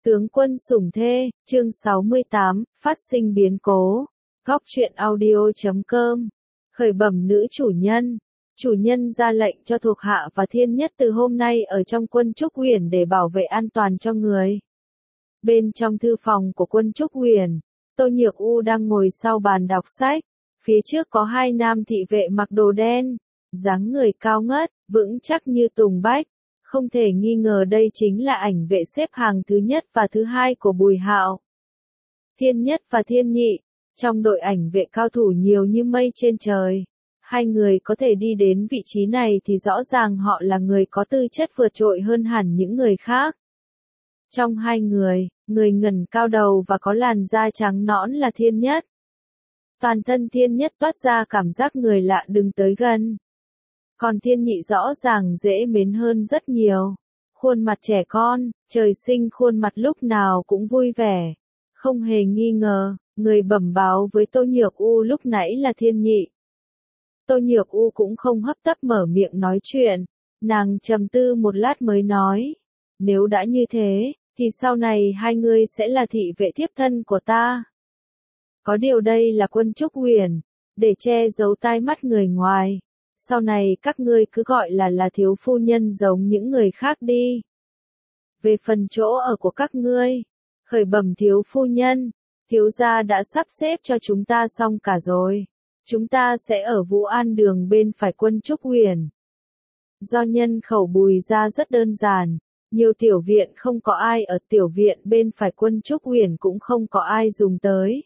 Tướng quân sủng thê, chương 68, phát sinh biến cố. Góc truyện audio.com. Khởi bẩm nữ chủ nhân. Chủ nhân ra lệnh cho thuộc hạ và thiên nhất từ hôm nay ở trong quân Trúc Huyền để bảo vệ an toàn cho người. Bên trong thư phòng của quân Trúc Huyền, Tô Nhược U đang ngồi sau bàn đọc sách. Phía trước có hai nam thị vệ mặc đồ đen, dáng người cao ngất, vững chắc như tùng bách. Không thể nghi ngờ đây chính là ảnh vệ xếp hàng thứ nhất và thứ hai của Bùi Hạo. Thiên nhất và thiên nhị, trong đội ảnh vệ cao thủ nhiều như mây trên trời. Hai người có thể đi đến vị trí này thì rõ ràng họ là người có tư chất vượt trội hơn hẳn những người khác. Trong hai người, người ngẩng cao đầu và có làn da trắng nõn là thiên nhất. Toàn thân thiên nhất toát ra cảm giác người lạ đừng tới gần. Còn thiên nhị rõ ràng dễ mến hơn rất nhiều. Khuôn mặt trẻ con, trời sinh khuôn mặt lúc nào cũng vui vẻ. Không hề nghi ngờ, người bẩm báo với Tô Nhược U lúc nãy là thiên nhị. Tô Nhược U cũng không hấp tấp mở miệng nói chuyện. Nàng trầm tư một lát mới nói. Nếu đã như thế, thì sau này hai người sẽ là thị vệ thiếp thân của ta. Có điều đây là quân Trúc Huyền, để che giấu tai mắt người ngoài. Sau này các ngươi cứ gọi là thiếu phu nhân giống những người khác đi. Về phần chỗ ở của các ngươi, khởi bẩm thiếu phu nhân, thiếu gia đã sắp xếp cho chúng ta xong cả rồi. Chúng ta sẽ ở Vũ An đường bên phải quân Trúc Huyền. Do nhân khẩu Bùi gia rất đơn giản, nhiều tiểu viện không có ai ở, tiểu viện bên phải quân Trúc Huyền cũng không có ai dùng tới.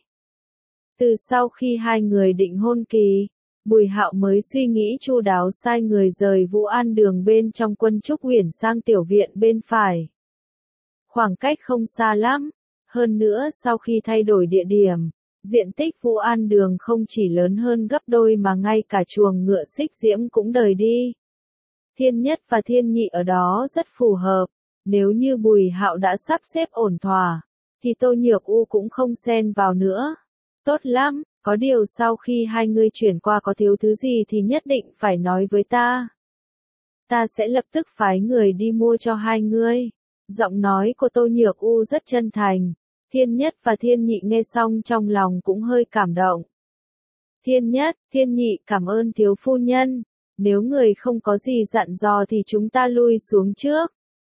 Từ sau khi hai người định hôn kỳ, Bùi Hạo mới suy nghĩ chu đáo sai người rời Vũ An đường bên trong quân Trúc Huyền sang tiểu viện bên phải. Khoảng cách không xa lắm, hơn nữa sau khi thay đổi địa điểm, diện tích Vũ An đường không chỉ lớn hơn gấp đôi mà ngay cả chuồng ngựa Xích Diễm cũng đời đi. Thiên nhất và thiên nhị ở đó rất phù hợp, nếu như Bùi Hạo đã sắp xếp ổn thỏa, thì Tô Nhược U cũng không xen vào nữa. Tốt lắm. Có điều sau khi hai người chuyển qua có thiếu thứ gì thì nhất định phải nói với ta. Ta sẽ lập tức phái người đi mua cho hai ngươi. Giọng nói của Tô Nhược U rất chân thành. Thiên nhất và thiên nhị nghe xong trong lòng cũng hơi cảm động. Thiên nhất, thiên nhị cảm ơn thiếu phu nhân. Nếu người không có gì dặn dò thì chúng ta lui xuống trước.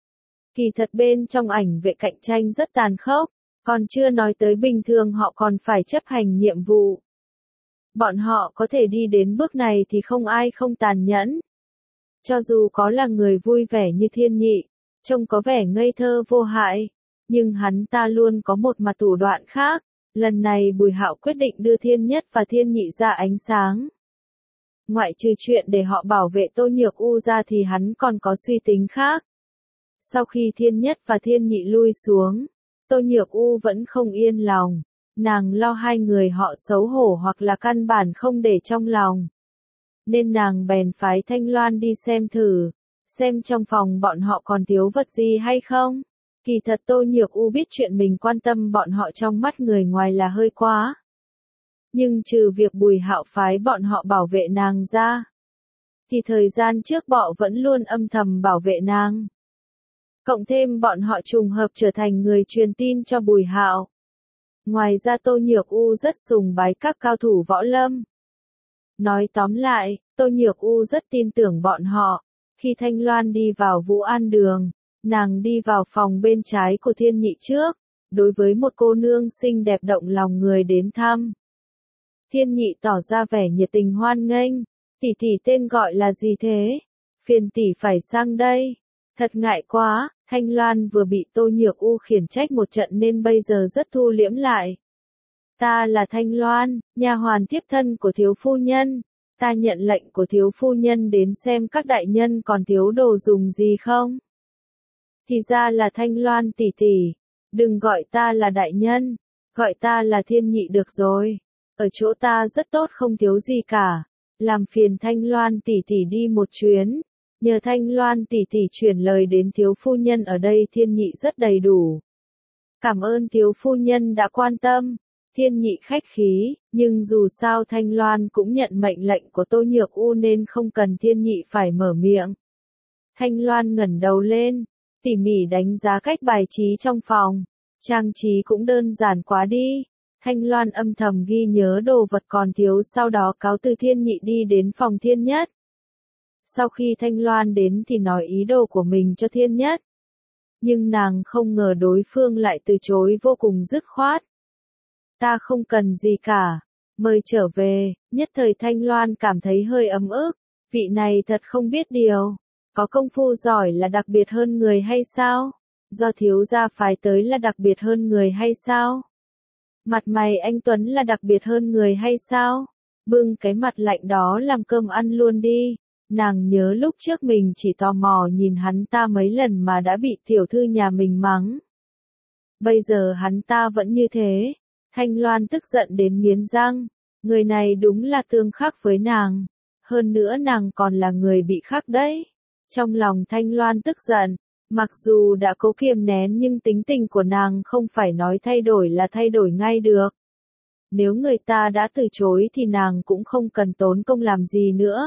Kỳ thật bên trong ảnh vệ cạnh tranh rất tàn khốc. Còn chưa nói tới bình thường họ còn phải chấp hành nhiệm vụ. Bọn họ có thể đi đến bước này thì không ai không tàn nhẫn. Cho dù có là người vui vẻ như thiên nhị, trông có vẻ ngây thơ vô hại, nhưng hắn ta luôn có một mặt thủ đoạn khác. Lần này Bùi Hạo quyết định đưa thiên nhất và thiên nhị ra ánh sáng. Ngoại trừ chuyện để họ bảo vệ Tô Nhược U ra thì hắn còn có suy tính khác. Sau khi thiên nhất và thiên nhị lui xuống, Tô Nhược U vẫn không yên lòng. Nàng lo hai người họ xấu hổ hoặc là căn bản không để trong lòng. Nên nàng bèn phái Thanh Loan đi xem thử, xem trong phòng bọn họ còn thiếu vật gì hay không. Kỳ thật Tô Nhược U biết chuyện mình quan tâm bọn họ trong mắt người ngoài là hơi quá. Nhưng trừ việc Bùi Hạo phái bọn họ bảo vệ nàng ra, thì thời gian trước bọ vẫn luôn âm thầm bảo vệ nàng. Cộng thêm bọn họ trùng hợp trở thành người truyền tin cho Bùi Hạo. Ngoài ra Tô Nhược U rất sùng bái các cao thủ võ lâm. Nói tóm lại, Tô Nhược U rất tin tưởng bọn họ. Khi Thanh Loan đi vào Vũ An đường, nàng đi vào phòng bên trái của thiên nhị trước, đối với một cô nương xinh đẹp động lòng người đến thăm. Thiên nhị tỏ ra vẻ nhiệt tình hoan nghênh. Tỷ tỷ tên gọi là gì thế? Phiền tỷ phải sang đây. Thật ngại quá. Thanh Loan vừa bị Tô Nhược U khiển trách một trận nên bây giờ rất thu liễm lại. Ta là Thanh Loan, nha hoàn tiếp thân của thiếu phu nhân. Ta nhận lệnh của thiếu phu nhân đến xem các đại nhân còn thiếu đồ dùng gì không. Thì ra là Thanh Loan tỷ tỷ. Đừng gọi ta là đại nhân, gọi ta là thiên nhị được rồi. Ở chỗ ta rất tốt không thiếu gì cả. Làm phiền Thanh Loan tỷ tỷ đi một chuyến. Nhờ Thanh Loan tỷ tỷ chuyển lời đến thiếu phu nhân ở đây thiên nhị rất đầy đủ. Cảm ơn thiếu phu nhân đã quan tâm. Thiên nhị khách khí, nhưng dù sao Thanh Loan cũng nhận mệnh lệnh của Tô Nhược U nên không cần thiên nhị phải mở miệng. Thanh Loan ngẩng đầu lên, tỉ mỉ đánh giá cách bài trí trong phòng. Trang trí cũng đơn giản quá đi. Thanh Loan âm thầm ghi nhớ đồ vật còn thiếu, sau đó cáo từ Thiên Nhị đi đến phòng Thiên Nhất. Sau khi Thanh Loan đến thì nói ý đồ của mình cho Thiên Nhất. Nhưng nàng không ngờ đối phương lại từ chối vô cùng dứt khoát. Ta không cần gì cả, mời trở về. Nhất thời Thanh Loan cảm thấy hơi ấm ức, vị này thật không biết điều, có công phu giỏi là đặc biệt hơn người hay sao? Do thiếu gia phái tới là đặc biệt hơn người hay sao? Mặt mày anh Tuấn là đặc biệt hơn người hay sao? Bưng cái mặt lạnh đó làm cơm ăn luôn đi. Nàng nhớ lúc trước mình chỉ tò mò nhìn hắn ta mấy lần mà đã bị tiểu thư nhà mình mắng. Bây giờ hắn ta vẫn như thế. Thanh Loan tức giận đến nghiến răng. Người này đúng là tương khắc với nàng. Hơn nữa nàng còn là người bị khắc đấy. Trong lòng Thanh Loan tức giận. Mặc dù đã cố kiềm nén nhưng tính tình của nàng không phải nói thay đổi là thay đổi ngay được. Nếu người ta đã từ chối thì nàng cũng không cần tốn công làm gì nữa.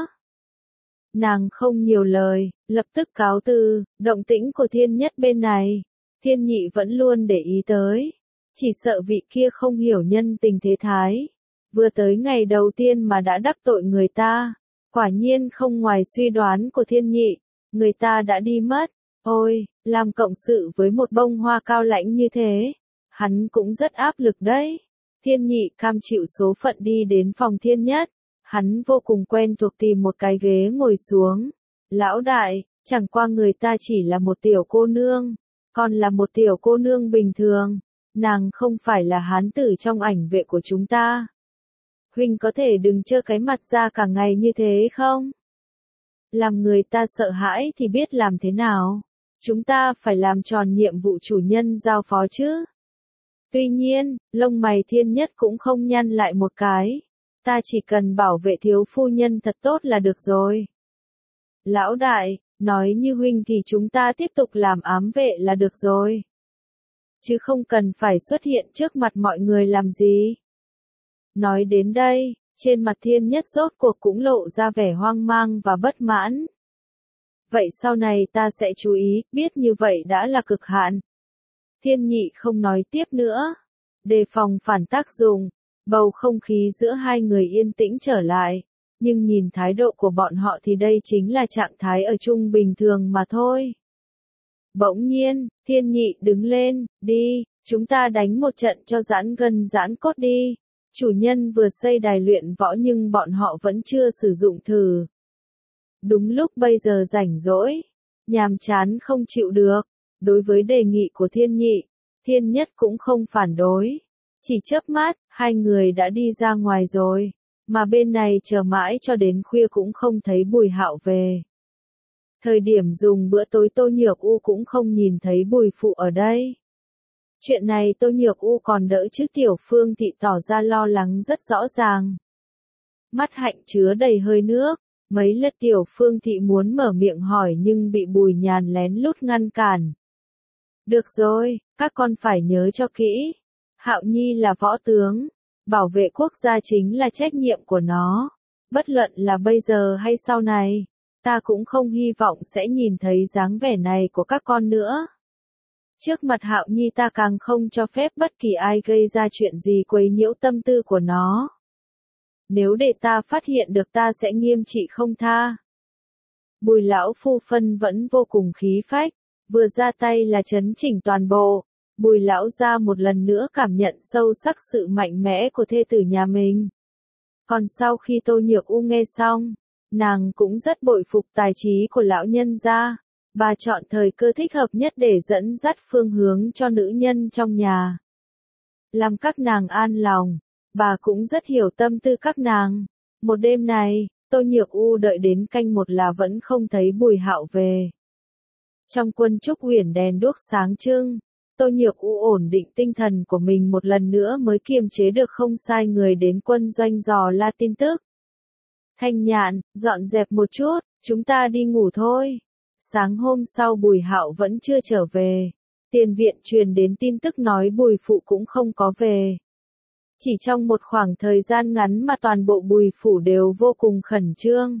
Nàng không nhiều lời, lập tức cáo từ. Động tĩnh của Thiên Nhất bên này, Thiên Nhị vẫn luôn để ý tới. Chỉ sợ vị kia không hiểu nhân tình thế thái. Vừa tới ngày đầu tiên mà đã đắc tội người ta. Quả nhiên không ngoài suy đoán của Thiên Nhị, người ta đã đi mất. Ôi, làm cộng sự với một bông hoa cao lãnh như thế, hắn cũng rất áp lực đấy. Thiên Nhị cam chịu số phận đi đến phòng Thiên Nhất. Hắn vô cùng quen thuộc tìm một cái ghế ngồi xuống. Lão đại, chẳng qua người ta chỉ là một tiểu cô nương, còn là một tiểu cô nương bình thường. Nàng không phải là hán tử trong ảnh vệ của chúng ta. Huynh có thể đừng trơ cái mặt ra cả ngày như thế không? Làm người ta sợ hãi thì biết làm thế nào? Chúng ta phải làm tròn nhiệm vụ chủ nhân giao phó chứ. Tuy nhiên, lông mày Thiên Nhất cũng không nhăn lại một cái. Ta chỉ cần bảo vệ thiếu phu nhân thật tốt là được rồi. Lão đại, nói như huynh thì chúng ta tiếp tục làm ám vệ là được rồi. Chứ không cần phải xuất hiện trước mặt mọi người làm gì. Nói đến đây, trên mặt Thiên Nhất rốt cuộc cũng lộ ra vẻ hoang mang và bất mãn. Vậy sau này ta sẽ chú ý, biết như vậy đã là cực hạn. Thiên Nhị không nói tiếp nữa. Đề phòng phản tác dụng, bầu không khí giữa hai người yên tĩnh trở lại. Nhưng nhìn thái độ của bọn họ thì đây chính là trạng thái ở chung bình thường mà thôi. Bỗng nhiên, Thiên Nhị đứng lên, đi, chúng ta đánh một trận cho giãn gân giãn cốt đi. Chủ nhân vừa xây đài luyện võ nhưng bọn họ vẫn chưa sử dụng thử. Đúng lúc bây giờ rảnh rỗi, nhàm chán không chịu được. Đối với đề nghị của Thiên Nhị, Thiên Nhất cũng không phản đối. Chỉ chớp mắt, hai người đã đi ra ngoài rồi. Mà bên này chờ mãi cho đến khuya cũng không thấy Bùi Hạo về. Thời điểm dùng bữa tối Tô Nhược U cũng không nhìn thấy Bùi Phụ ở đây. Chuyện này Tô Nhược U còn đỡ chứ Tiểu Phương Thị tỏ ra lo lắng rất rõ ràng. Mắt hạnh chứa đầy hơi nước, mấy lượt Tiểu Phương Thị muốn mở miệng hỏi nhưng bị Bùi Nhàn lén lút ngăn cản. Được rồi, các con phải nhớ cho kỹ. Hạo Nhi là võ tướng, bảo vệ quốc gia chính là trách nhiệm của nó. Bất luận là bây giờ hay sau này, ta cũng không hy vọng sẽ nhìn thấy dáng vẻ này của các con nữa. Trước mặt Hạo Nhi ta càng không cho phép bất kỳ ai gây ra chuyện gì quấy nhiễu tâm tư của nó. Nếu để ta phát hiện được ta sẽ nghiêm trị không tha. Bùi lão phu phân vẫn vô cùng khí phách, vừa ra tay là chấn chỉnh toàn bộ. Bùi lão gia một lần nữa cảm nhận sâu sắc sự mạnh mẽ của thê tử nhà mình. Còn sau khi Tô Nhược U nghe xong, nàng cũng rất bội phục tài trí của lão nhân gia. Bà chọn thời cơ thích hợp nhất để dẫn dắt phương hướng cho nữ nhân trong nhà. Làm các nàng an lòng, bà cũng rất hiểu tâm tư các nàng. Một đêm này, Tô Nhược U đợi đến canh một là vẫn không thấy Bùi Hạo về. Trong quân Trúc Uyển đèn đuốc sáng trưng, Tô Nhược U ổn định tinh thần của mình một lần nữa mới kiềm chế được không sai người đến quân doanh dò la tin tức. Thanh Nhạn, dọn dẹp một chút, chúng ta đi ngủ thôi. Sáng hôm sau Bùi Hạo vẫn chưa trở về. Tiền viện truyền đến tin tức nói Bùi Phụ cũng không có về. Chỉ trong một khoảng thời gian ngắn mà toàn bộ Bùi Phủ đều vô cùng khẩn trương.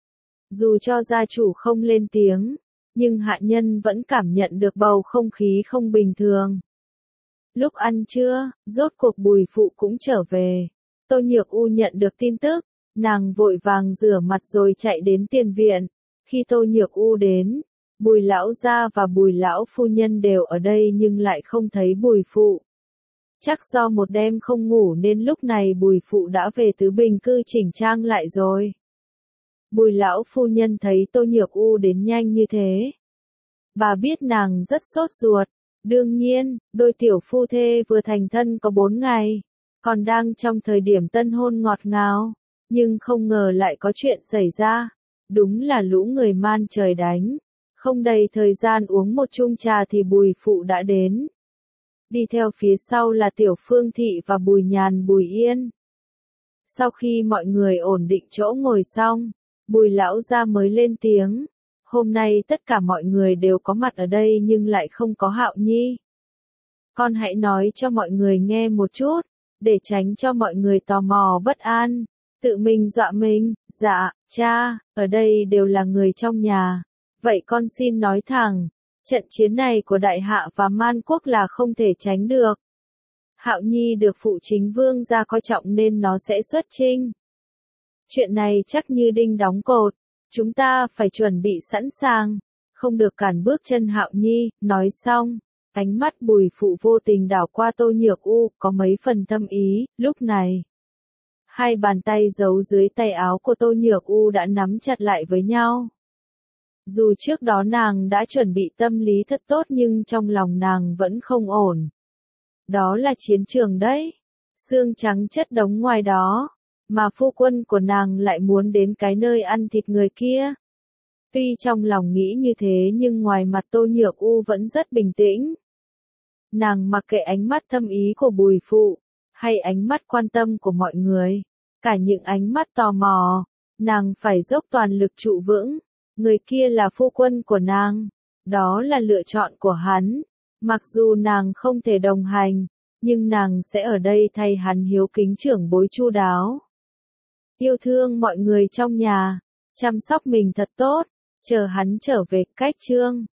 Dù cho gia chủ không lên tiếng, nhưng hạ nhân vẫn cảm nhận được bầu không khí không bình thường. Lúc ăn trưa, rốt cuộc Bùi phụ cũng trở về. Tô Nhược U nhận được tin tức, nàng vội vàng rửa mặt rồi chạy đến tiền viện. Khi Tô Nhược U đến, Bùi lão gia và Bùi lão phu nhân đều ở đây nhưng lại không thấy Bùi phụ. Chắc do một đêm không ngủ nên lúc này Bùi phụ đã về Tứ Bình cư chỉnh trang lại rồi. Bùi lão phu nhân thấy Tô Nhược U đến nhanh như thế. Bà biết nàng rất sốt ruột. Đương nhiên, đôi tiểu phu thê vừa thành thân có 4 ngày, còn đang trong thời điểm tân hôn ngọt ngào, nhưng không ngờ lại có chuyện xảy ra. Đúng là lũ người man trời đánh. Không đầy thời gian uống một chung trà thì Bùi phụ đã đến. Đi theo phía sau là Tiểu Phương Thị và Bùi Nhàn Bùi Yên. Sau khi mọi người ổn định chỗ ngồi xong, Bùi lão gia mới lên tiếng. Hôm nay tất cả mọi người đều có mặt ở đây nhưng lại không có Hạo Nhi. Con hãy nói cho mọi người nghe một chút, để tránh cho mọi người tò mò bất an, tự mình dọa mình. Dạ, cha, ở đây đều là người trong nhà. Vậy con xin nói thẳng, trận chiến này của Đại Hạ và Man Quốc là không thể tránh được. Hạo Nhi được phụ chính vương gia coi trọng nên nó sẽ xuất chinh. Chuyện này chắc như đinh đóng cột. Chúng ta phải chuẩn bị sẵn sàng, không được cản bước chân Hạo Nhi. Nói xong, ánh mắt Bùi phụ vô tình đảo qua Tô Nhược U, có mấy phần thâm ý. Lúc này, hai bàn tay giấu dưới tay áo của Tô Nhược U đã nắm chặt lại với nhau. Dù trước đó nàng đã chuẩn bị tâm lý thật tốt nhưng trong lòng nàng vẫn không ổn. Đó là chiến trường đấy, xương trắng chất đống ngoài đó. Mà phu quân của nàng lại muốn đến cái nơi ăn thịt người kia. Tuy trong lòng nghĩ như thế nhưng ngoài mặt Tô Nhược U vẫn rất bình tĩnh. Nàng mặc kệ ánh mắt thâm ý của Bùi phụ, hay ánh mắt quan tâm của mọi người, cả những ánh mắt tò mò, nàng phải dốc toàn lực trụ vững. Người kia là phu quân của nàng, đó là lựa chọn của hắn. Mặc dù nàng không thể đồng hành, nhưng nàng sẽ ở đây thay hắn hiếu kính trưởng bối chu đáo. Yêu thương mọi người trong nhà, chăm sóc mình thật tốt, chờ hắn trở về. Cách chương